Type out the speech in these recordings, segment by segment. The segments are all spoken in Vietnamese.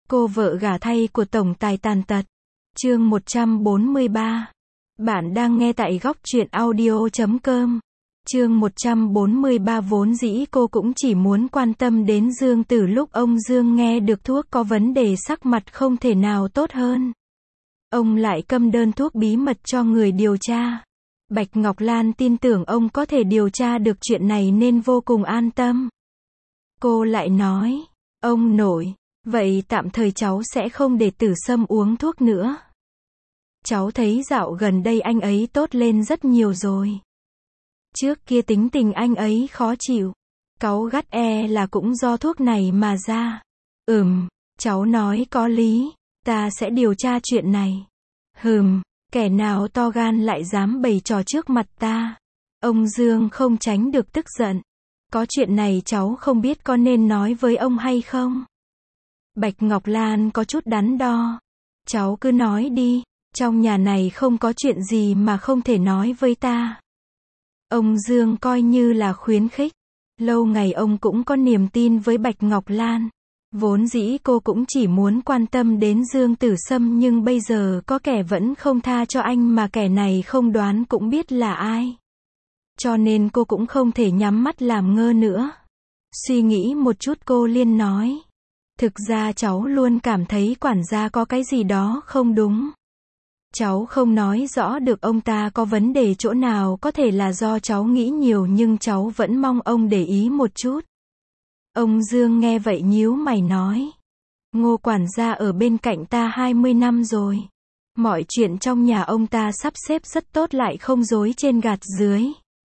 Cô vợ gả thay của tổng tài tàn tật. Chương 143. Bạn đang nghe tại góc truyện audio.com. Chương 143. Vốn dĩ cô cũng chỉ muốn quan tâm đến Dương Tử, lúc ông Dương nghe được thuốc có vấn đề sắc mặt không thể nào tốt hơn. Ông lại câm đơn thuốc bí mật cho người điều tra. Bạch Ngọc Lan tin tưởng ông có thể điều tra được chuyện này nên vô cùng an tâm. Cô lại nói, ông nội, vậy tạm thời cháu sẽ không để Tử Sâm uống thuốc nữa. Cháu thấy dạo gần đây anh ấy tốt lên rất nhiều rồi. Trước kia tính tình anh ấy khó chịu, cáu gắt, là cũng do thuốc này mà ra. Cháu nói có lý, ta sẽ điều tra chuyện này. Kẻ nào to gan lại dám bày trò trước mặt ta. Ông Dương không tránh được tức giận. Có chuyện này cháu không biết có nên nói với ông hay không. Bạch Ngọc Lan có chút đắn đo. Cháu cứ nói đi, trong nhà này không có chuyện gì mà không thể nói với ta. Ông Dương coi như là khuyến khích. Lâu ngày ông cũng có niềm tin với Bạch Ngọc Lan. Vốn dĩ cô cũng chỉ muốn quan tâm đến Dương Tử Sâm, nhưng bây giờ có kẻ vẫn không tha cho anh mà kẻ này không đoán cũng biết là ai. Cho nên cô cũng không thể nhắm mắt làm ngơ nữa. Suy nghĩ một chút cô liền nói. Thực ra cháu luôn cảm thấy quản gia có cái gì đó không đúng. Cháu không nói rõ được ông ta có vấn đề chỗ nào, có thể là do cháu nghĩ nhiều, nhưng cháu vẫn mong ông để ý một chút. Ông Dương nghe vậy nhíu mày nói. Ngô quản gia ở bên cạnh ta 20 năm rồi. Mọi chuyện trong nhà ông ta sắp xếp rất tốt, lại không dối trên gạt dưới.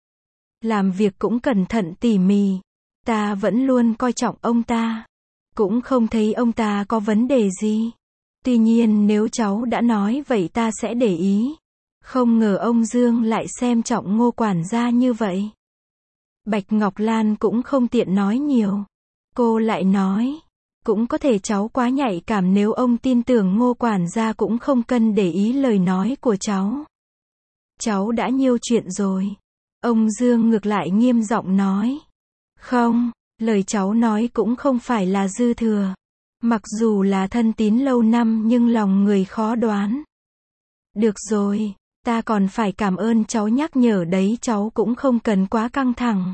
Làm việc cũng cẩn thận tỉ mỉ. Ta vẫn luôn coi trọng ông ta. Cũng không thấy ông ta có vấn đề gì. Tuy nhiên nếu cháu đã nói vậy ta sẽ để ý. Không ngờ ông Dương lại xem trọng Ngô quản gia như vậy. Bạch Ngọc Lan cũng không tiện nói nhiều. Cô lại nói, cũng có thể cháu quá nhạy cảm, nếu ông tin tưởng Ngô quản gia cũng không cần để ý lời nói của cháu. Cháu đã nhiều chuyện rồi. Ông Dương ngược lại nghiêm giọng nói. Không, lời cháu nói cũng không phải là dư thừa. Mặc dù là thân tín lâu năm nhưng lòng người khó đoán. Được rồi, ta còn phải cảm ơn cháu nhắc nhở đấy, cháu cũng không cần quá căng thẳng.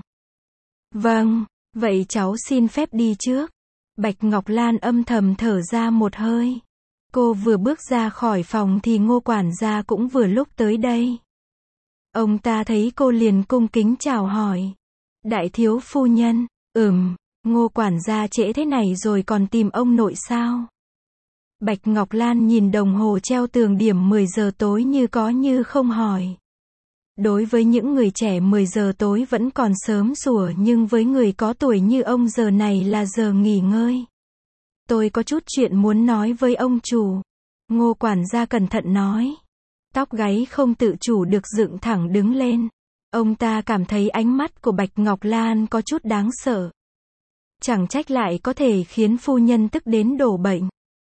Vâng, vậy cháu xin phép đi trước. Bạch Ngọc Lan âm thầm thở ra một hơi. Cô vừa bước ra khỏi phòng thì Ngô quản gia cũng vừa lúc tới đây. Ông ta thấy cô liền cung kính chào hỏi. Đại thiếu phu nhân. Ngô quản gia trễ thế này rồi còn tìm ông nội sao? Bạch Ngọc Lan nhìn đồng hồ treo tường điểm 10 giờ tối như có như không hỏi. Đối với những người trẻ 10 giờ tối vẫn còn sớm sủa, nhưng với người có tuổi như ông giờ này là giờ nghỉ ngơi. Tôi có chút chuyện muốn nói với ông chủ. Ngô quản gia cẩn thận nói. Tóc gáy không tự chủ được dựng thẳng đứng lên. Ông ta cảm thấy ánh mắt của Bạch Ngọc Lan có chút đáng sợ. Chẳng trách lại có thể khiến phu nhân tức đến đổ bệnh.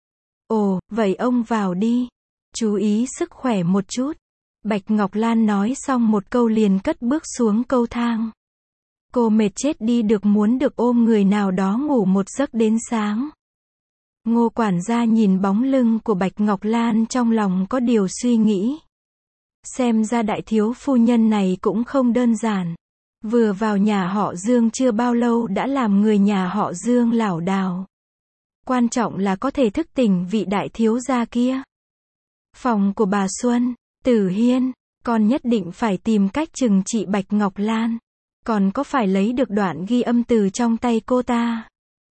Ồ, vậy ông vào đi. Chú ý sức khỏe một chút. Bạch Ngọc Lan nói xong một câu liền cất bước xuống cầu thang. Cô mệt chết đi được, muốn được ôm người nào đó ngủ một giấc đến sáng. Ngô quản gia nhìn bóng lưng của Bạch Ngọc Lan trong lòng có điều suy nghĩ. Xem ra đại thiếu phu nhân này cũng không đơn giản. Vừa vào nhà họ Dương chưa bao lâu đã làm người nhà họ Dương lảo đảo. Quan trọng là có thể thức tỉnh vị đại thiếu gia kia. Phòng của bà Xuân. Tử Hiên, con nhất định phải tìm cách trừng trị Bạch Ngọc Lan. Còn có phải lấy được đoạn ghi âm từ trong tay cô ta.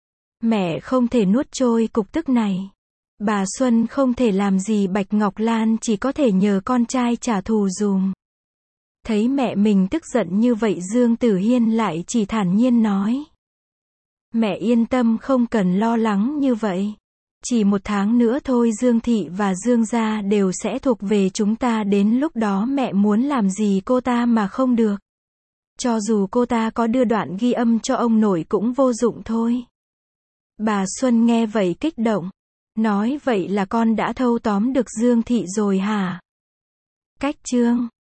Mẹ không thể nuốt trôi cục tức này. Bà Xuân không thể làm gì Bạch Ngọc Lan, chỉ có thể nhờ con trai trả thù dùm. Thấy mẹ mình tức giận như vậy, Dương Tử Hiên lại chỉ thản nhiên nói. Mẹ yên tâm, không cần lo lắng như vậy. Chỉ 1 tháng nữa thôi Dương thị và Dương gia đều sẽ thuộc về chúng ta, đến lúc đó mẹ muốn làm gì cô ta mà không được. Cho dù cô ta có đưa đoạn ghi âm cho ông nội cũng vô dụng thôi. Bà Xuân nghe vậy kích động. Nói vậy là con đã thâu tóm được Dương thị rồi hả? Cách chương